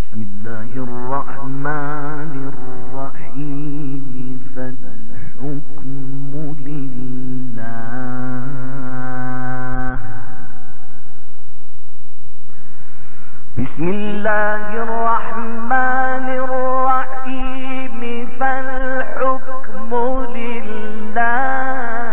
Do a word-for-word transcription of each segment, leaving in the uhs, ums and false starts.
بسم الله الرحمن الرحيم فالحكم لله بسم الله الرحمن الرحيم فالحكم لله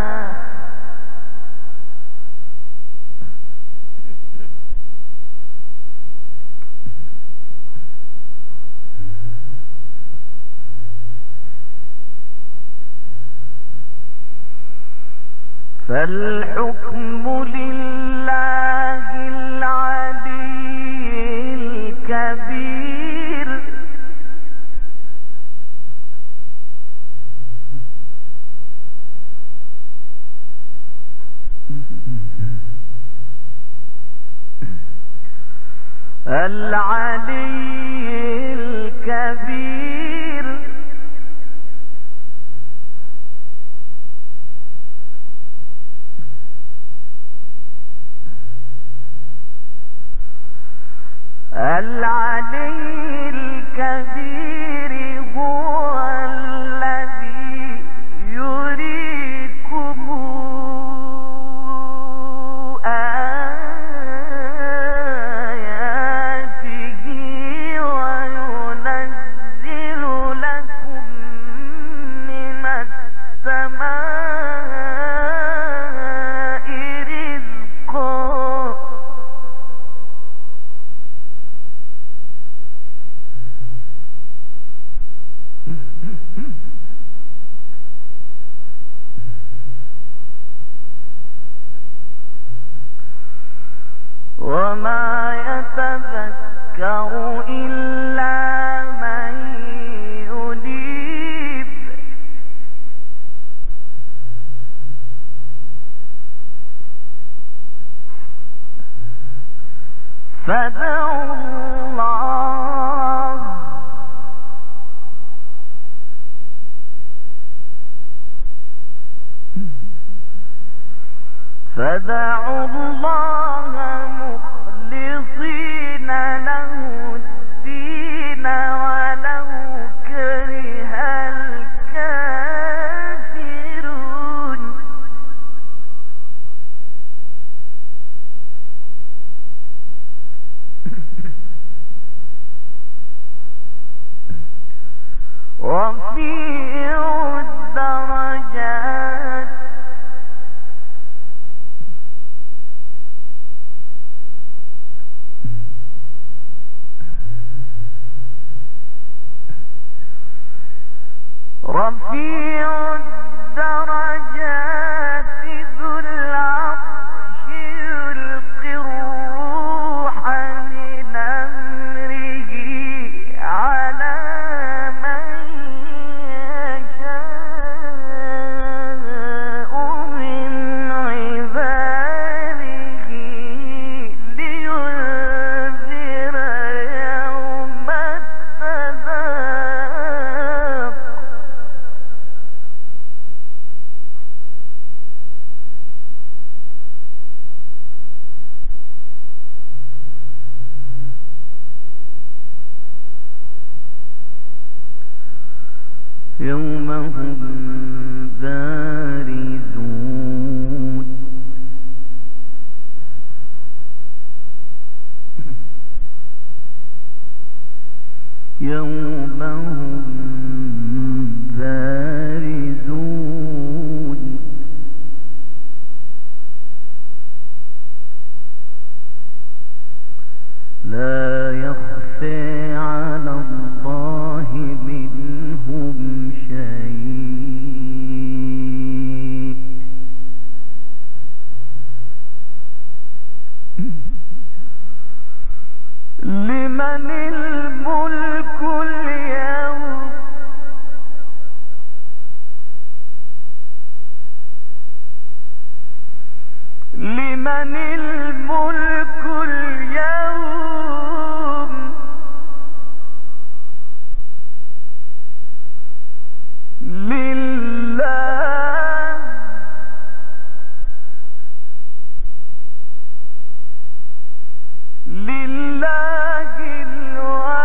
فالحكم لله العلي الكبير العلي الكبير العلي الكبير هو الذي يريكم آياته وينزل لكم من السماء رزقا وما يتذكر إلا من ينيب فادعوا الله فادعوا الله مخلصين له الدين ولو كره الكافرون رفيع الدرجات رفيع الدرجات ذو العرش يلقي الروح من أمره على من يشاء من عباده لينذر يوم التلاق يوم هم بارزون يوم هم بارزون لا يخفى على الله منهم شيء لمن الملك اليوم لمن الملك اليوم لله لله الواحد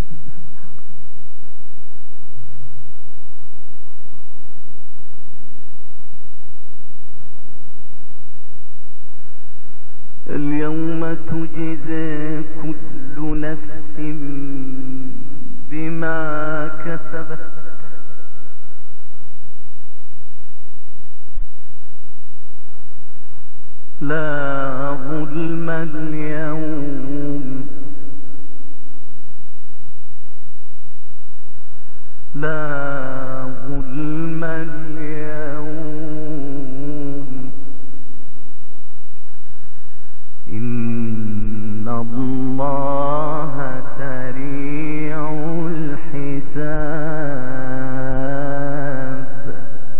اليوم تجزى كل نفس بما كسبت لا ظلم اليوم لا ظلم اليوم إن الله سريع الحساب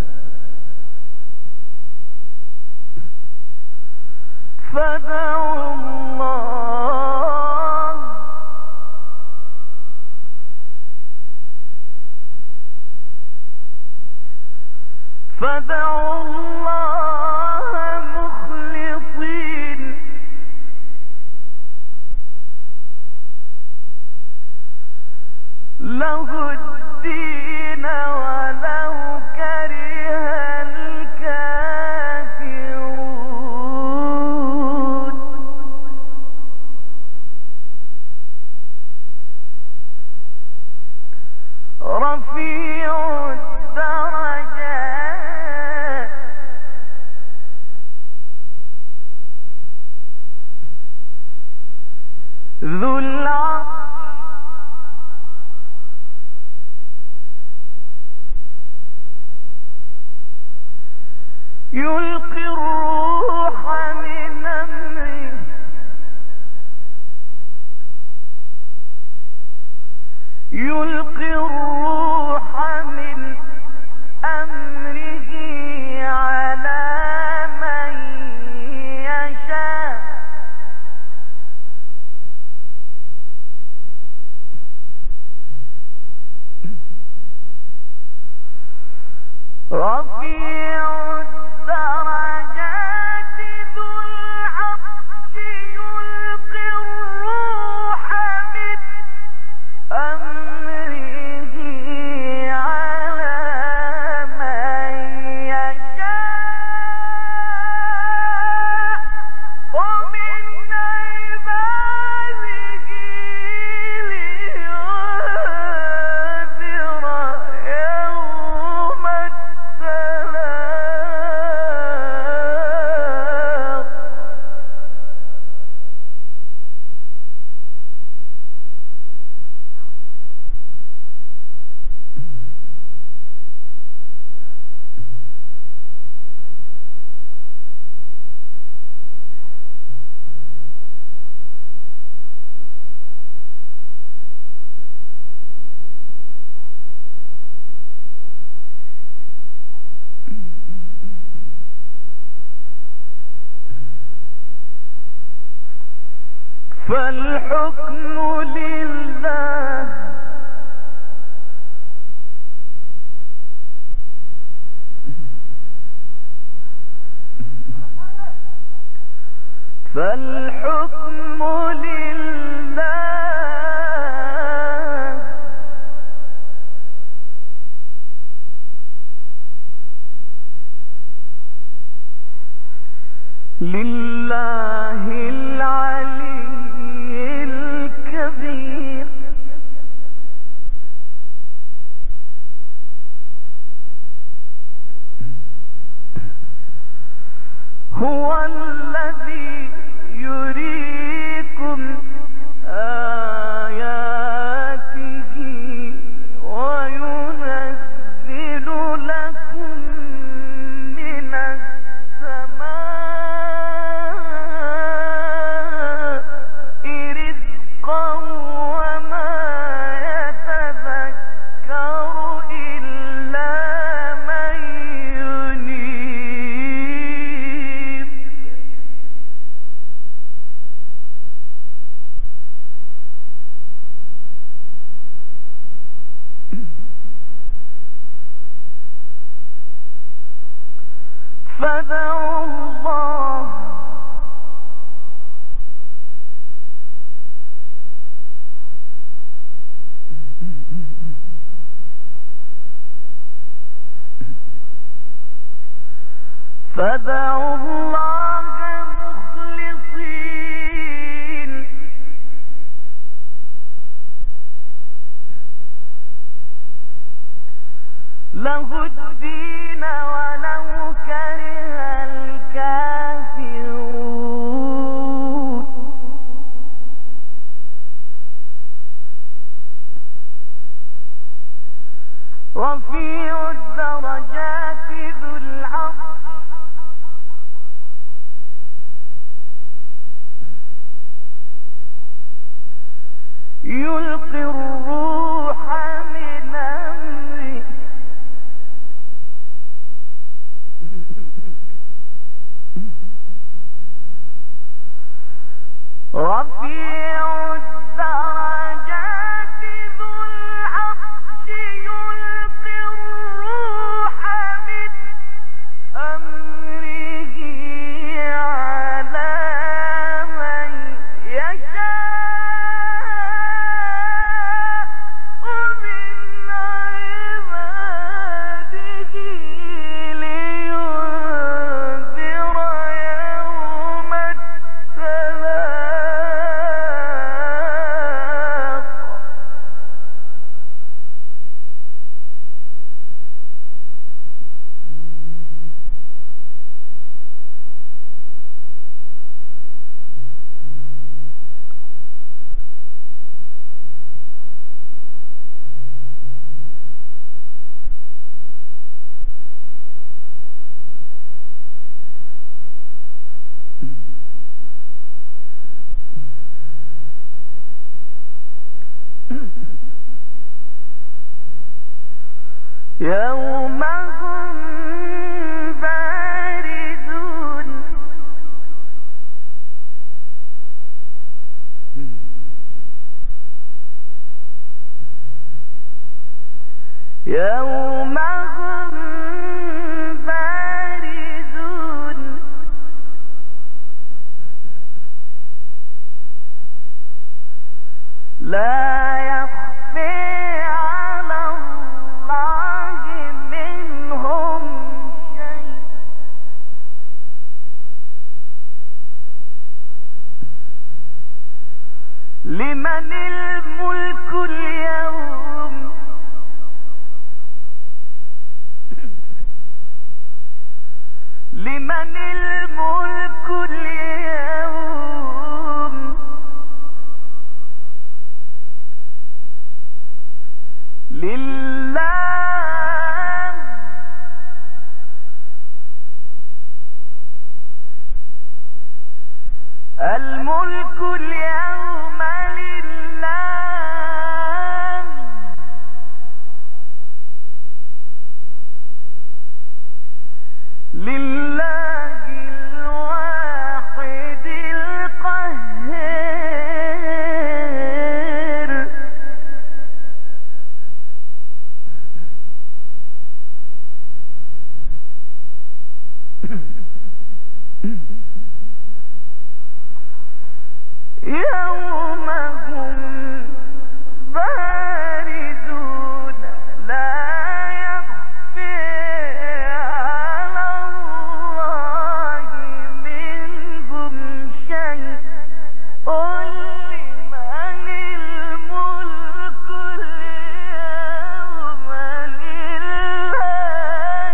فادعوا الله فادعوا الله مخلصين له الدين ولو كره الكافرون رفيع الدرجات ذو العرش يلقي الروح من أمره يلقي الروح من أمره على من يشاء رفيع الدرجات ذو العرش يلقي الروح من أمره على من يشاء ومن عباده لينذر يوم التلاق فالحكم لله فالحكم لله لله العلي الكبير فادعوا الله مخلصين له الدين ولو كره الكافرون. رفيع الدرجات ذو العرش يلقي الروح من أمره رفيع الدرجات ذو العرش يلقي الروح من أمره على من يشاء من عباده لينذر يوم التلاق. يوم هم باردون يوم هم باردون لا يخفي على الله منهم شيء لمن الملك اليوم لمن الملك اليوم لله الملك اليوم لله لله الواحد القهار. يوم هم باردون لا يخفي على الله منهم شيء لمن الملك اليوم لله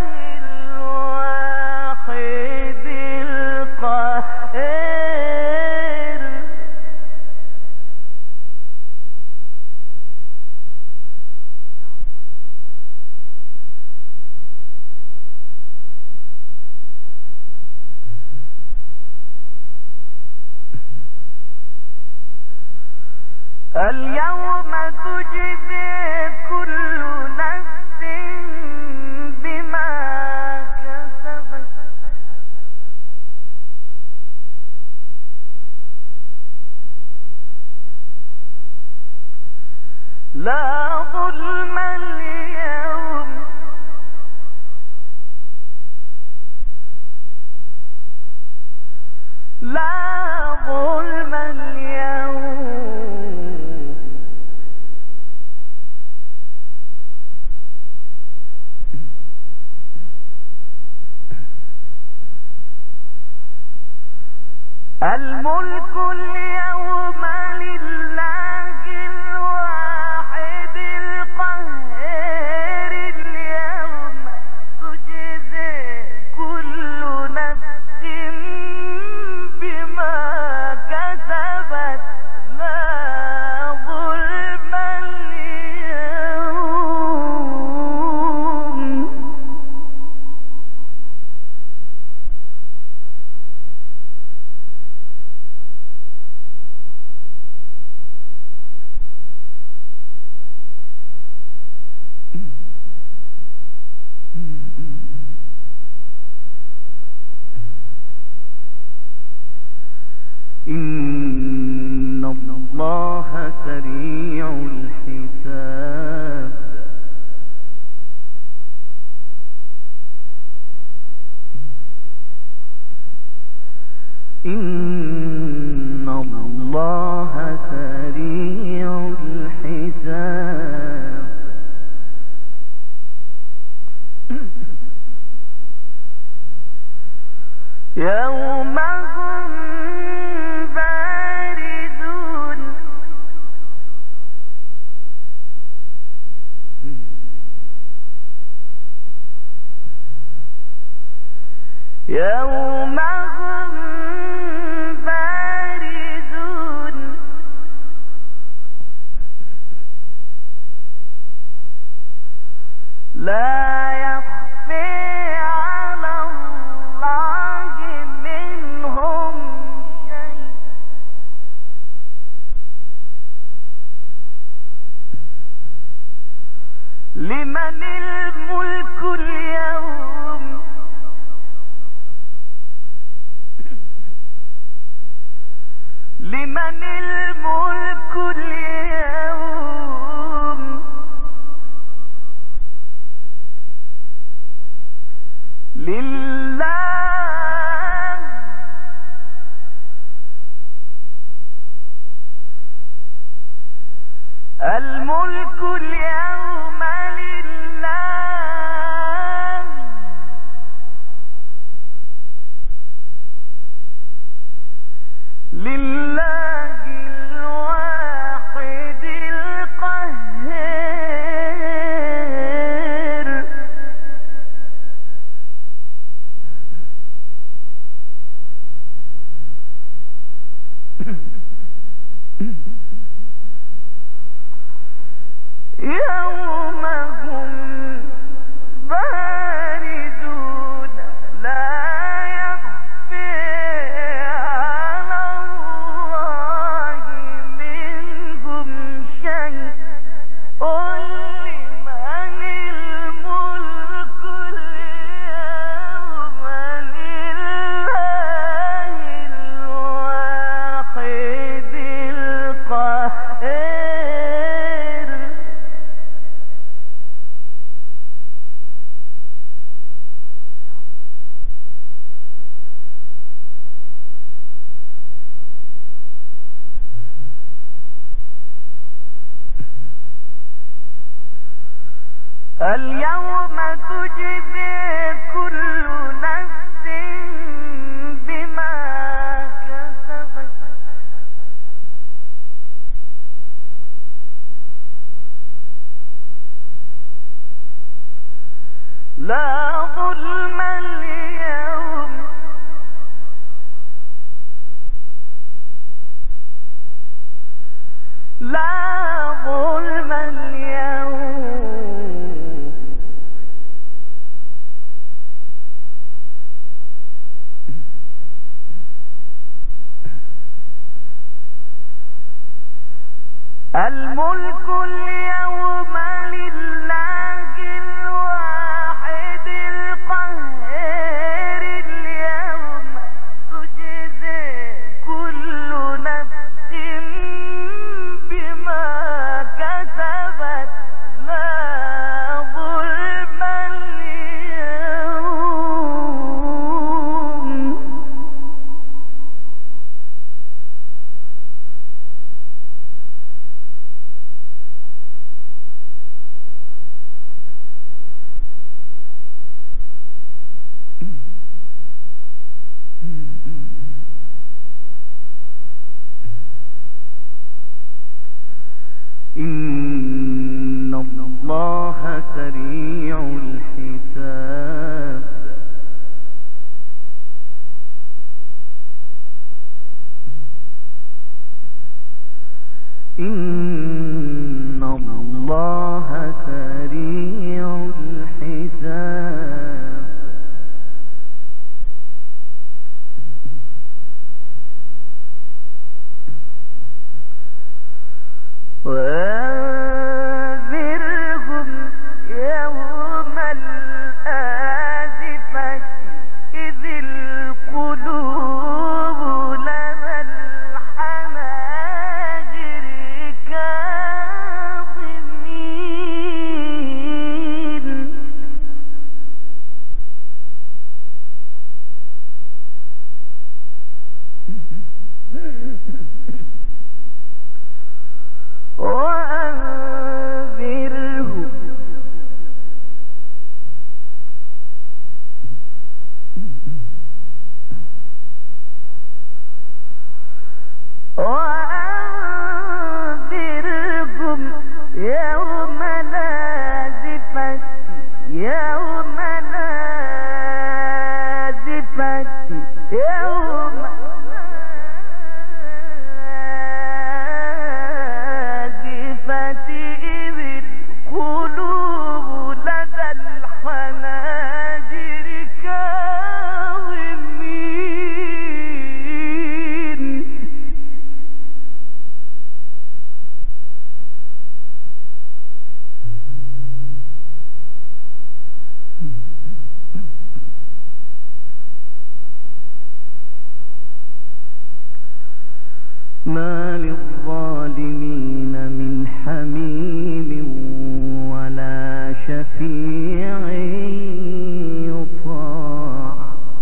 الواحد القهار. اليوم تجزي كل نفس بما كسبت لا ظلم اليوم لا ظلم اليوم الملك اليوم لله الواحد القهار اليوم تجزي كل نفس بما كسبت لا ظلم اليوم إن الله سريع الحساب إن الله سريع الحساب يوم هم بارزون يوم هم بارزون لا يخفي على الله منهم شيء لمن الملك اليوم لمن الملك اليوم لله الملك اليوم لله لله الواحد القهار يوم هم بارزون لا يخفي على الله منهم شيء قل لمن الملك اليوم لله الواحد القهار اليوم تجزي كل نفس بما كسبت لا ظلم اليوم لا ظلم اليوم الملك اليوم لله الواحد القهار اليوم تجزي كل نفس بما كسبت لا ظلم اليوم وأنذرهم وأنذرهم يوم الآزفة يوم الآزفة يوم الآزفة إذ القلوب لدى الحناجر كاظمين ما للظالمين من حميم ولا شفيع يطاع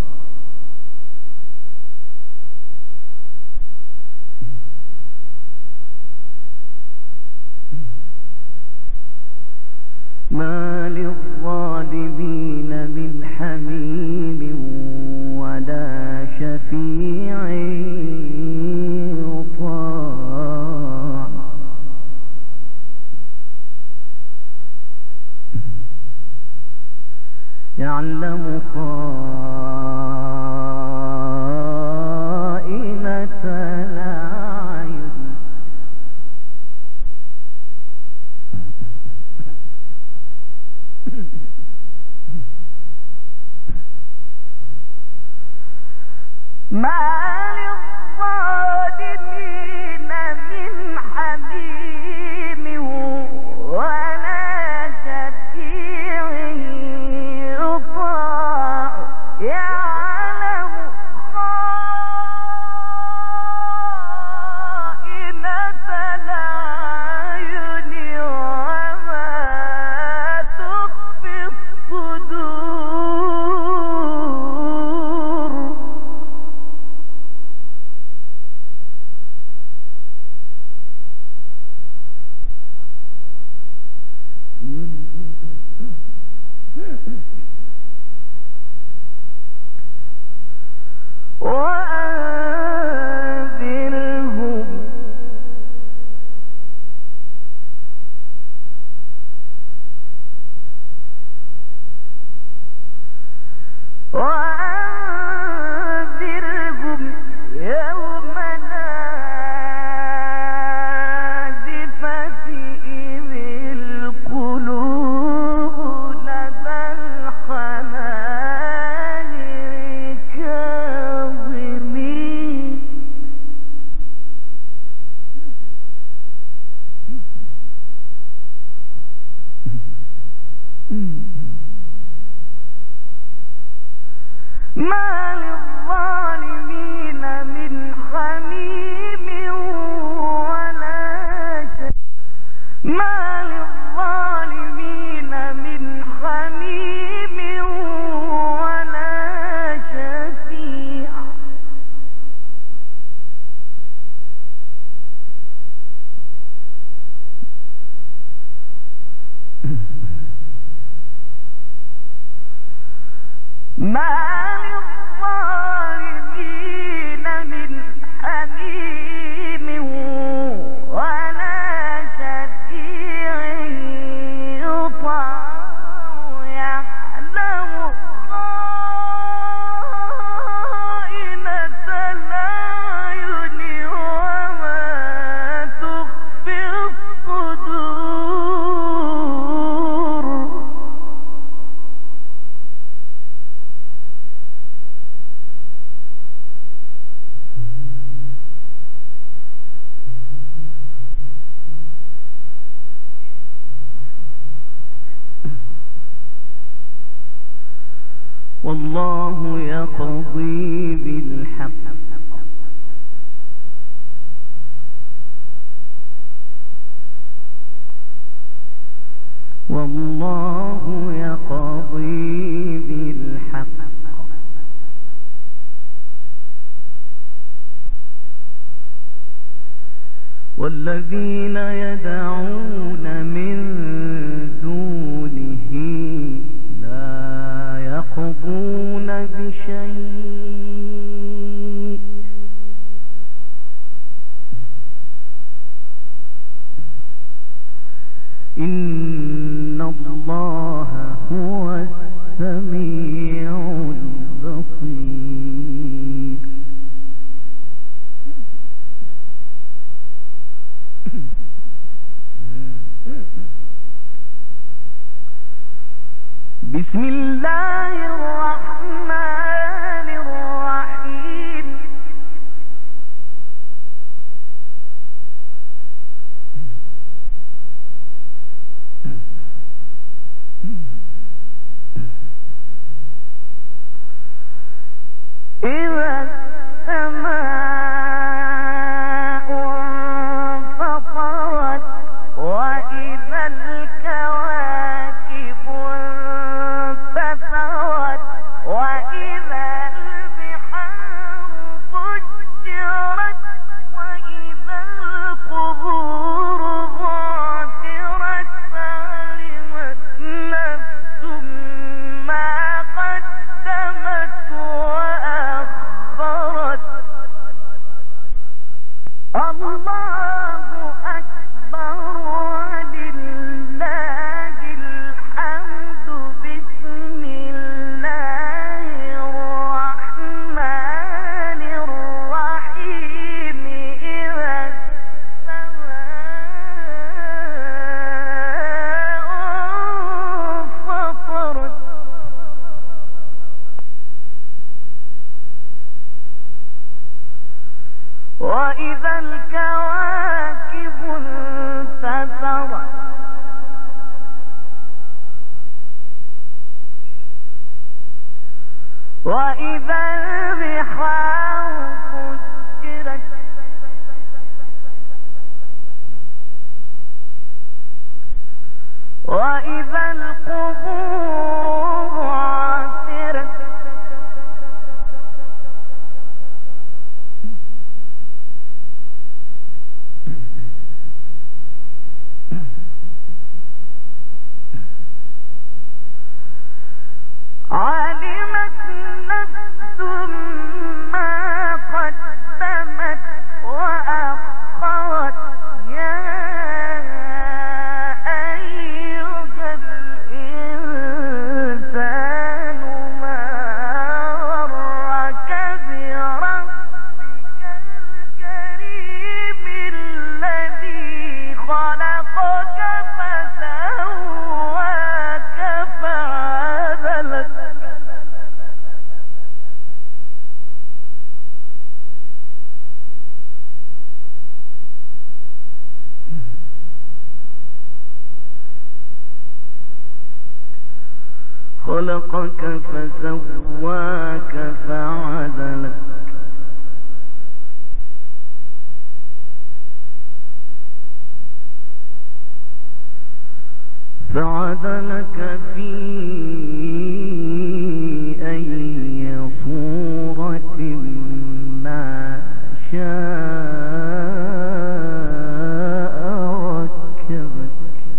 ما للظالمين من حميم ولا شفيع يطاع يعلم خائنة الأعين ما للظالمين من حميم ولا شفيع يطاع يعلم خائنة الأعين وما تخفي الصدور وأنذرهم وأنذرهم يوم الآزفة إذ القلوب لدى الحناجر كاظمين ما للظالمين من حميم ولا شفيع ما للظالمين من حميم ولا شفيع ما للظالمين من حميم ولا شفيع يطاع يعلم خائنة الأعين وما تخفي الصدور والله يقضي بالحق والله يقضي بالحق والذين يدعون السميع البصير. بسم الله الرحمن الرحيم. إذا السماء انفطرت وإذا الكواكب انتثرت وإذا البحار فجرت وإذا القبور بعثرت علمت نفس ما قدمت وأخرت. الله أكبر ولله الحمد. بسم الله الرحمن الرحيم. إذا السماء انفطرت وإذا الكواكب انتثرت وإذا البحار فجرت وإذا القبور بعثرت علمت نفس ما قدمت وأخرت. يا أيها الإنسان ما غرك بربك الكريم الذي خلقك فسواك فعدلك. خلقك فسواك فعدلك. فعدلك في أي صورة ما شاء ركبك.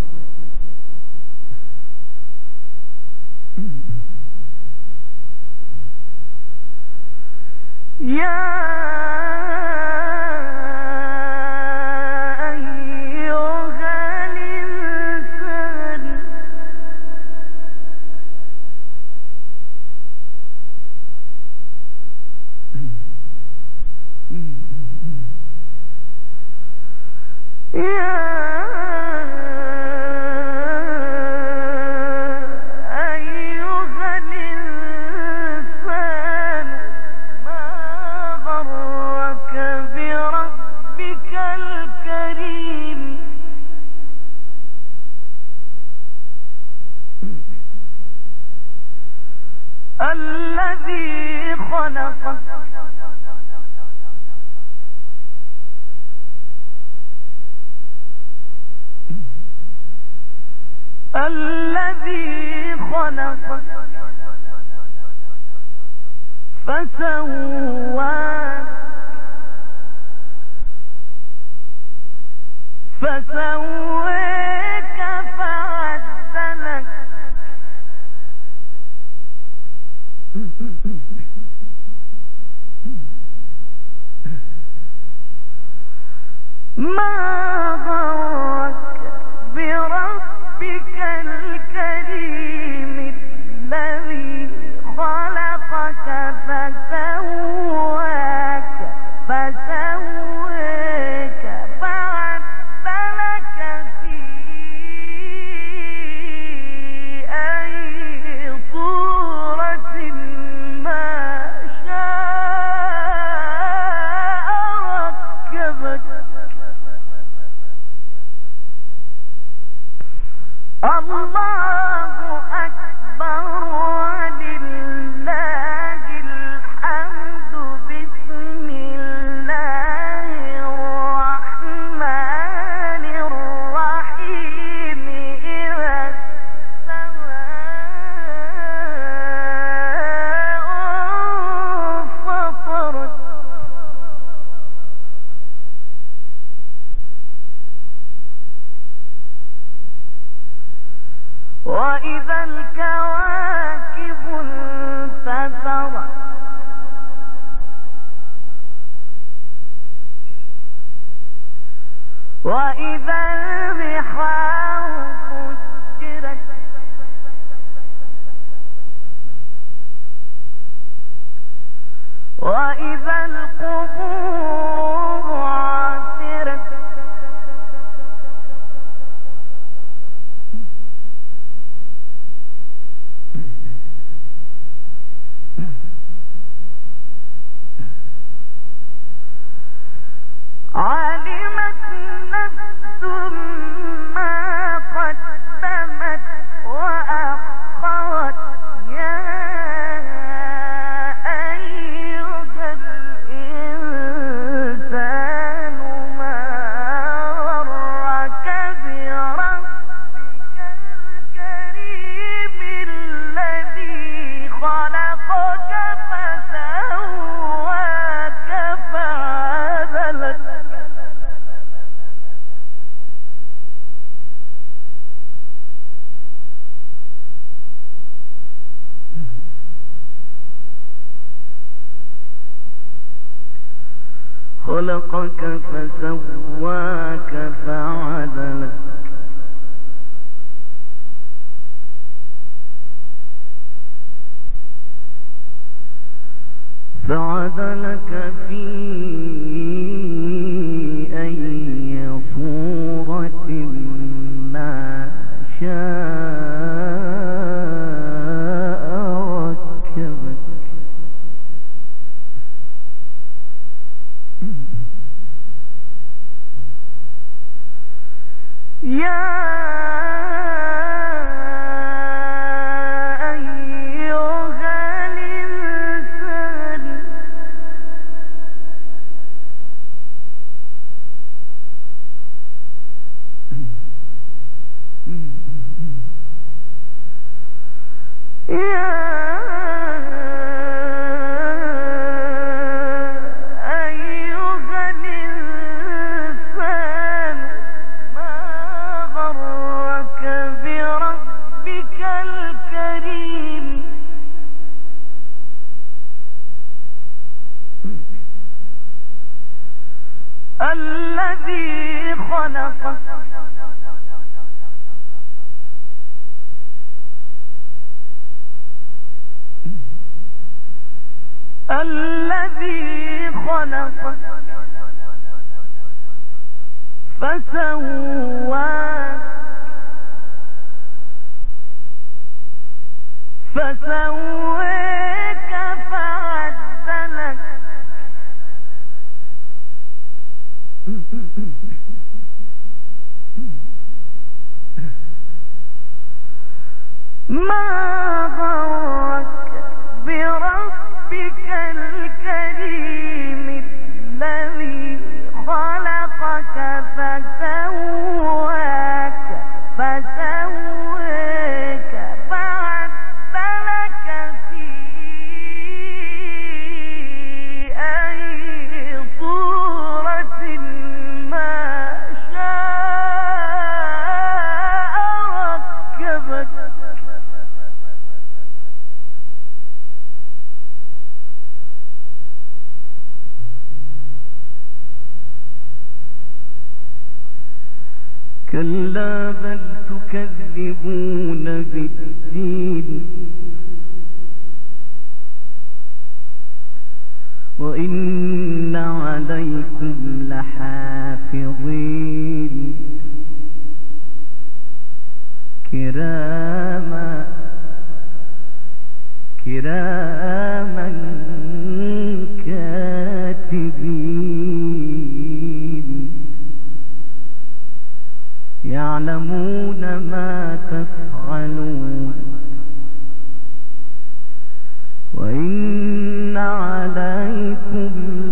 يا أيها الإنسان يا أيها الإنسان ما غرك بربك الكريم الذي خلقك الذي خلقك فسواك فسواك فعدلك. ما غرك بربك الكريم الذي وإذا الكواكب انتثرت وإذا البحار فجرت وإذا القبور بعثرت علمت نفس ما قدمت وأخرت يا أيها الإنسان ما غرك بربك الكريم الذي خلقك فسواك فعدلك خلقك فسواك فعدلك فعدلك في أي صورة ما شاء ركبك يا أيها الإنسان يا الذي خلقك الذي خلقك فسواك فسواك فعدلك ما غرك بربك الكريم الذي خلقك فسواك فسواك فعدلك في أي صورة ما شاء ركبك كلا بل تكذبون بالدين وإن عليكم لحافظين كراما كراما كاتبين يعلمون تعلمون ما تفعلون وإن عليكم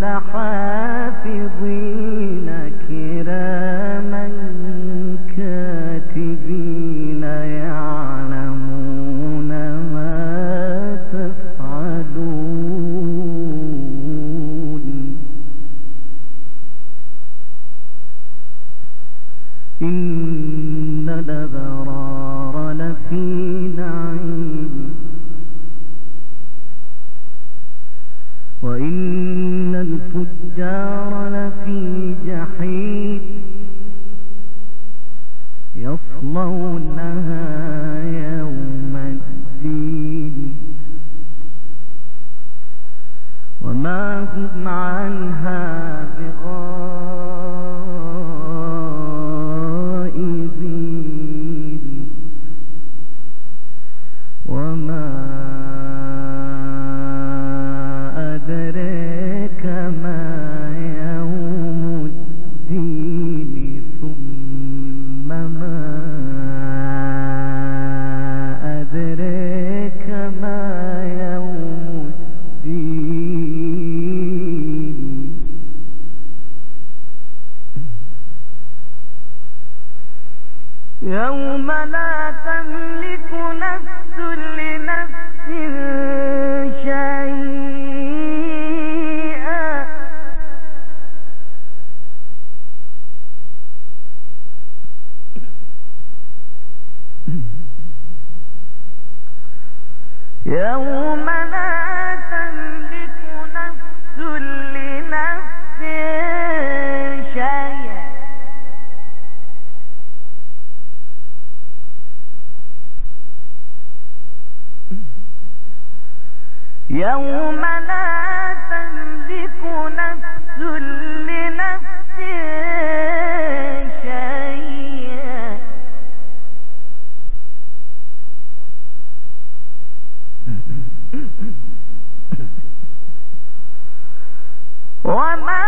لحافظين كراما كاتبين يعلمون ما تفعلون إن الأبرار لفي نعيم وإن الفجار لفي جحيم يصلونها يوم الدين وما هم عنها بغائبين وما أدريك ما يوم الدين ثم ما أدريك ما يوم الدين يوم لا تملك نفس لنفس شيئا يوم لا تملك نفس لنفس شيئا يوم لا تملك نفس لنفس شيئا وما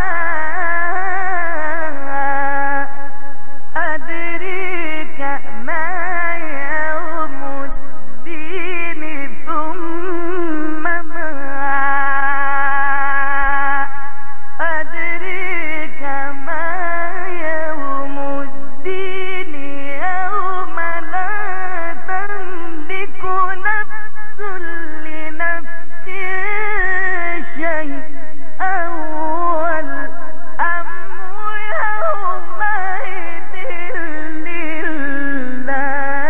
أدريك ما يوم الدين ثم ما أدريك ما يوم الدين يوم لا تملك نفس لنفس شيئا والأمر يومئذ لله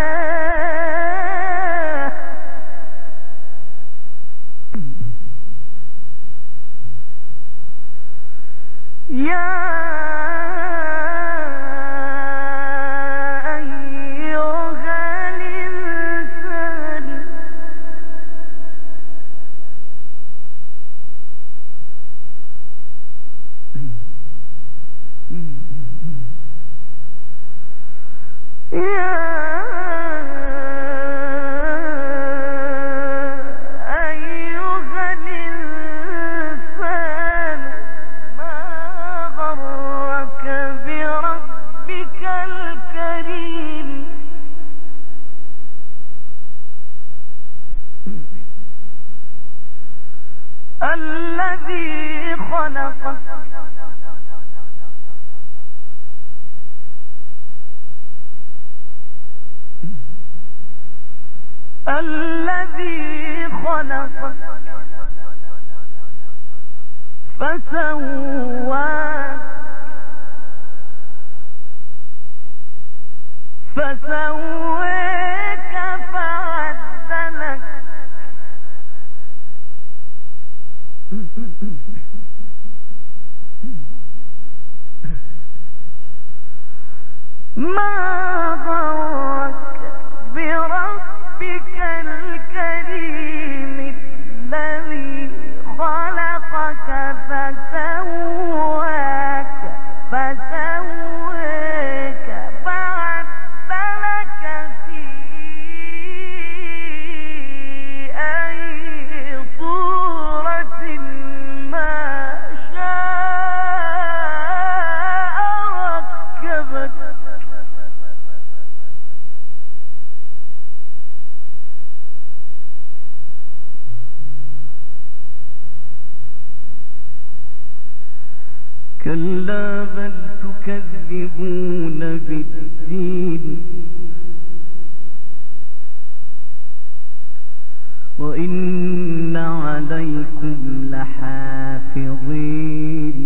يا أيها الإنسان يا أيها الإنسان ما غرك بربك الكريم الذي خلقك الذي خلقك فسواك فسويك فعدلك ما غرك بربك الكريم الذي خلقك فسواك فسويك فعدلك في أي صورة ما شاء ركبك كلا بل تكذبون بالدين وإن عليكم لحافظين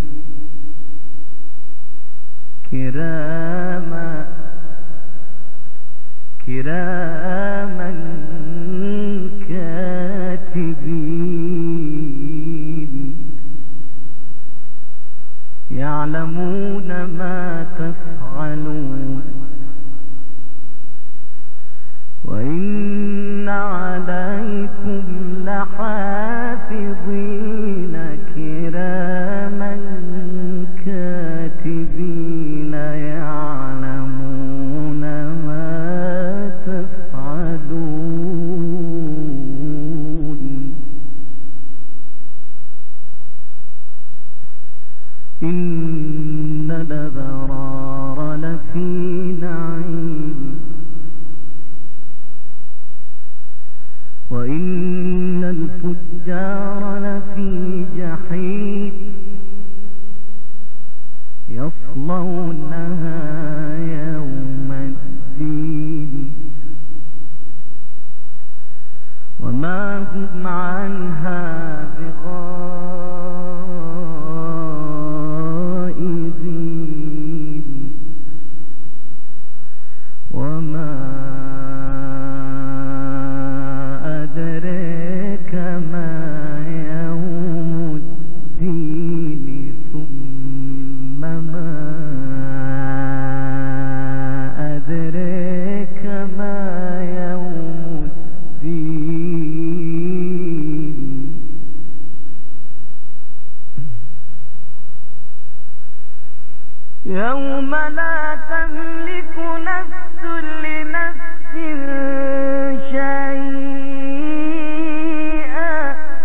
كراما كراما كاتبين يعلمون ما تفعلون وإن عليكم لحافظين كراما كاتبين يعلمون ما تفعلون إن الأبرار لفي نعيم وإن الفجار لفي جحيم يصلونها يوم الدين وما هم عنها بغائبين وما أدريك ما يوم الدين ثم ما أدريك ما يوم الدين يوم لا تملك نفس لنفس شيئا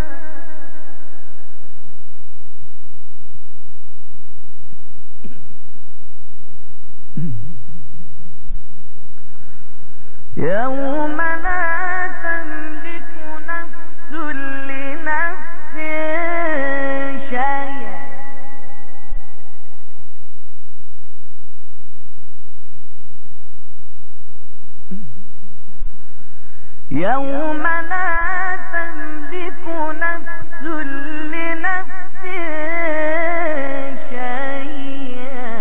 يوم لا تملك نفس لنفس شيئا يوم لا تملك نفس لنفس شيئا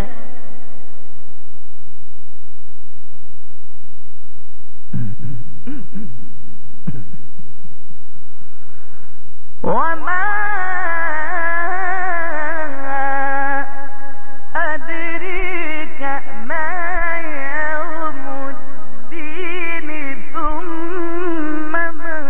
وما أدريك ما يوم الدين ثم ما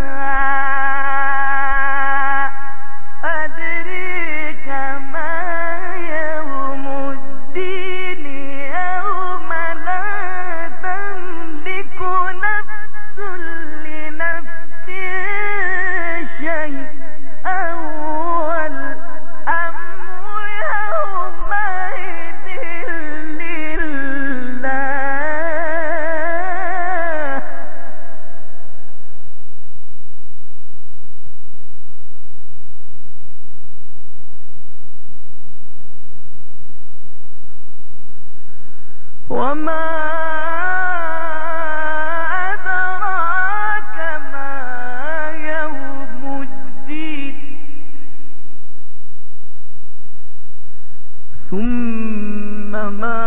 أدريك ما يوم الدين يوم لا تملك نفس لنفس شيئا والأمر يومئذ لله وما أدراك ما يوم الدين ثم ما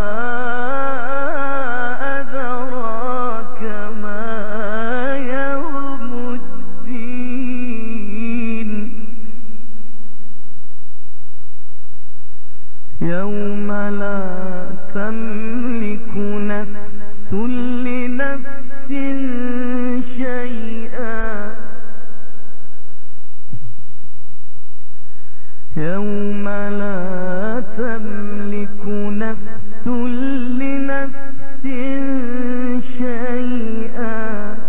أدراك ما يوم الدين يوم لا تملك نفس لنفس شيئا يوم لا تملك نفس لنفس شيئا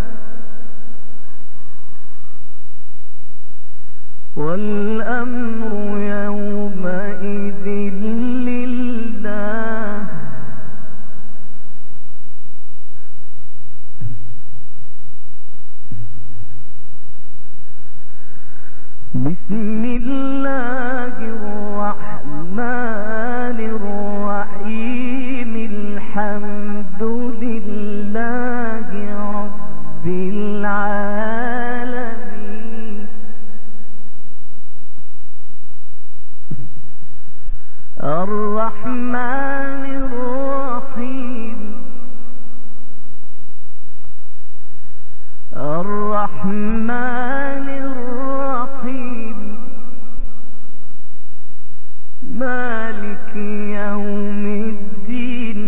والأمر يومئذ لله الحمد لله رب العالمين الرحمن الرحيم الرحمن الرحيم مالك يوم الدين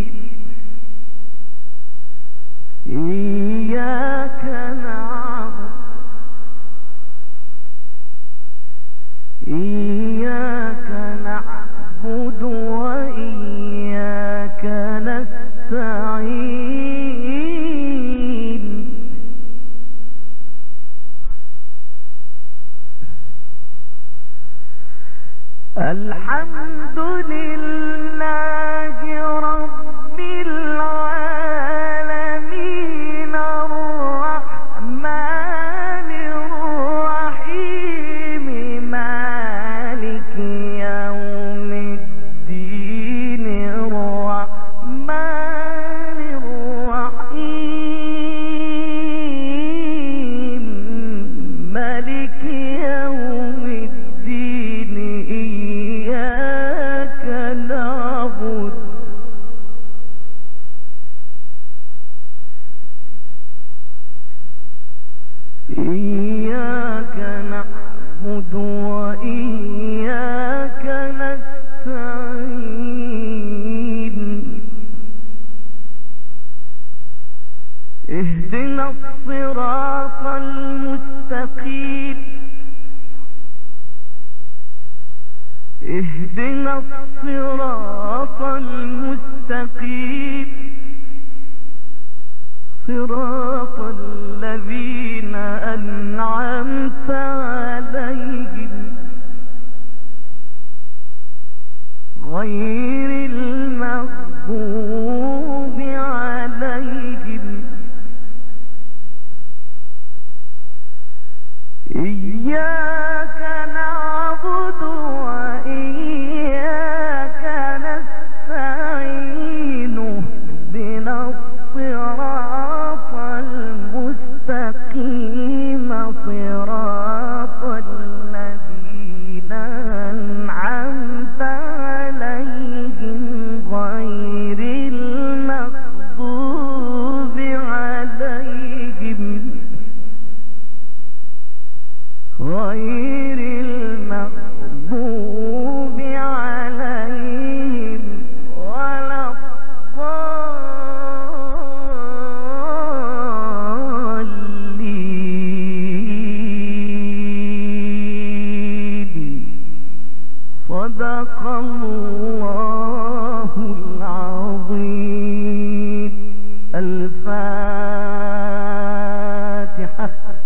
إياك نعبد إياك نعبد وإياك نستعين الحمد لله رب العالمين الرحمن الرحيم مالك يوم الدين الرحمن الرحيم مالك يوم الدين إياك نعبد إياك نعبد وإياك نستعين اهدنا الصراط المستقيم اهدنا الصراط المستقيم صراط الذين أنعمت عليهم غير المغضوب عليهم إياك نعبد وإياك نستعين اهدنا الصراط المستقيم صراط الذين أنعمت عليهم غير المغضوب عليهم غير المغضوب عليهم ولا الضالين صدق الله العظيم الفاتحة.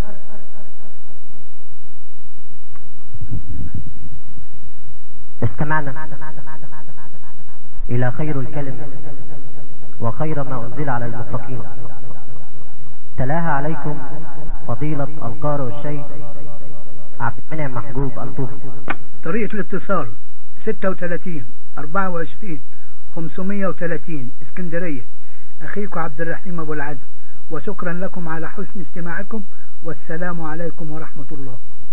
استمعنا إلى خير الكلم وخير ما أنزل على المتقين، تلاها عليكم فضيلة القارئ الشيخ عبد المنعم محجوب الطوفي. طريقة الاتصال ستة وثلاثين أربعة وعشرين خمسمية وثلاثين اسكندرية. أخيكم عبد الرحيم أبو العزم، وشكرا لكم على حسن استماعكم، والسلام عليكم ورحمة الله.